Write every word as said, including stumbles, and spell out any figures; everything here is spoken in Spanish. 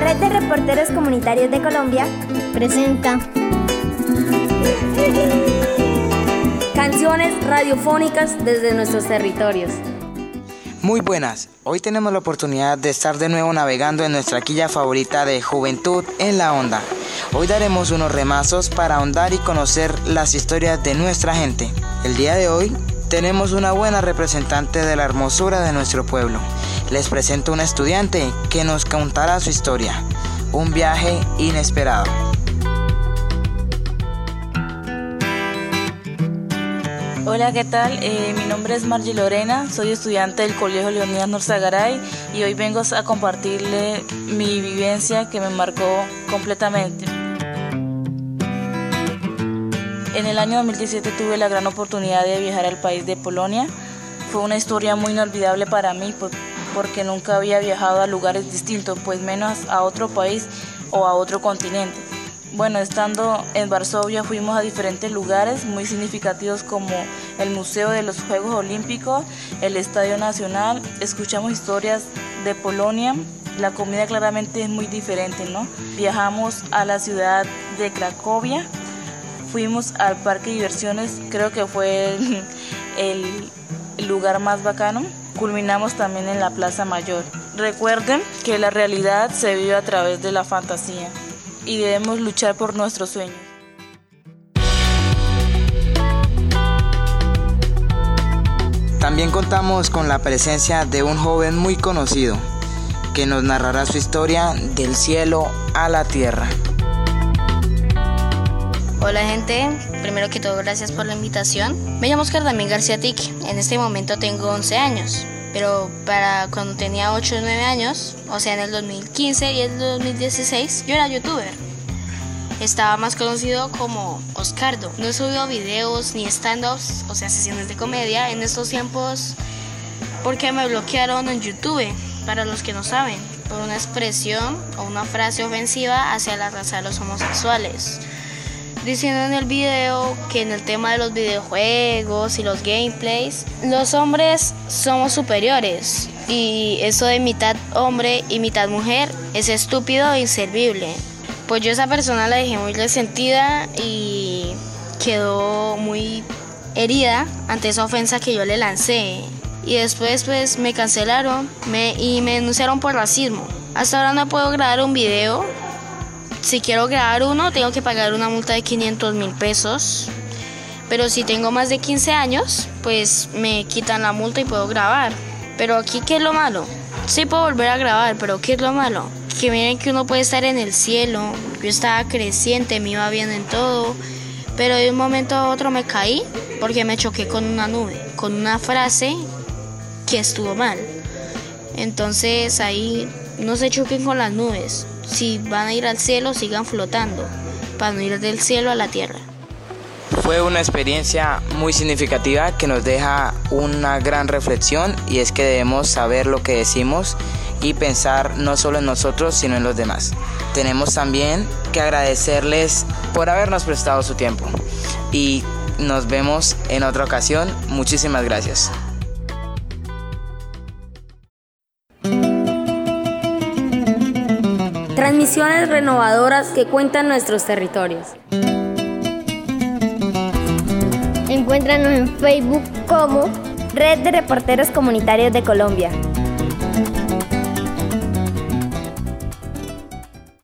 Red de Reporteros Comunitarios de Colombia presenta canciones radiofónicas desde nuestros territorios. Muy buenas, hoy tenemos la oportunidad de estar de nuevo navegando en nuestra quilla favorita de Juventud en la Onda. Hoy daremos unos remazos para ahondar y conocer las historias de nuestra gente. El día de hoy tenemos una buena representante de la hermosura de nuestro pueblo. Les presento una estudiante que nos contará su historia, un viaje inesperado. Hola, ¿qué tal? Eh, mi nombre es Margie Lorena, soy estudiante del Colegio Leonidas Norzagaray y hoy vengo a compartirle mi vivencia que me marcó completamente. En el año dos mil diecisiete tuve la gran oportunidad de viajar al país de Polonia. Fue una historia muy inolvidable para mí porque nunca había viajado a lugares distintos, pues menos a otro país o a otro continente. Bueno, estando en Varsovia fuimos a diferentes lugares muy significativos como el Museo de los Juegos Olímpicos, el Estadio Nacional. Escuchamos historias de Polonia. La comida claramente es muy diferente, ¿no? Viajamos a la ciudad de Cracovia, fuimos al parque de diversiones, creo que fue el, el lugar más bacano. Culminamos también en la Plaza Mayor. Recuerden que la realidad se vive a través de la fantasía y debemos luchar por nuestros sueños. También contamos con la presencia de un joven muy conocido que nos narrará su historia del cielo a la tierra. Hola gente, primero que todo gracias por la invitación. Me llamo Oscar Damián García Tique, en este momento tengo once años, pero para cuando tenía ocho o nueve años, o sea en el dos mil quince y el dos mil dieciséis, yo era youtuber. Estaba más conocido como Oscardo. No he subido videos ni stand-ups, o sea sesiones de comedia en estos tiempos porque me bloquearon en YouTube, para los que no saben, por una expresión o una frase ofensiva hacia la raza de los homosexuales, diciendo en el video que en el tema de los videojuegos y los gameplays, los hombres somos superiores y eso de mitad hombre y mitad mujer es estúpido e inservible. Pues yo a esa persona la dejé muy resentida y quedó muy herida ante esa ofensa que yo le lancé. Y después pues me cancelaron me, y me denunciaron por racismo. Hasta ahora no puedo grabar un video. Si quiero grabar uno, tengo que pagar una multa de quinientos mil pesos. Pero si tengo más de quince años, pues me quitan la multa y puedo grabar. Pero aquí, ¿qué es lo malo? Sí puedo volver a grabar, pero ¿qué es lo malo? Que miren que uno puede estar en el cielo. Yo estaba creciente, me iba bien en todo. Pero de un momento a otro me caí porque me choqué con una nube, con una frase que estuvo mal. Entonces ahí no se choquen con las nubes. Si van a ir al cielo, sigan flotando, para no ir del cielo a la tierra. Fue una experiencia muy significativa que nos deja una gran reflexión, y es que debemos saber lo que decimos y pensar no solo en nosotros, sino en los demás. Tenemos también que agradecerles por habernos prestado su tiempo y nos vemos en otra ocasión. Muchísimas gracias. Transmisiones renovadoras que cuentan nuestros territorios. Encuéntranos en Facebook como Red de Reporteros Comunitarios de Colombia.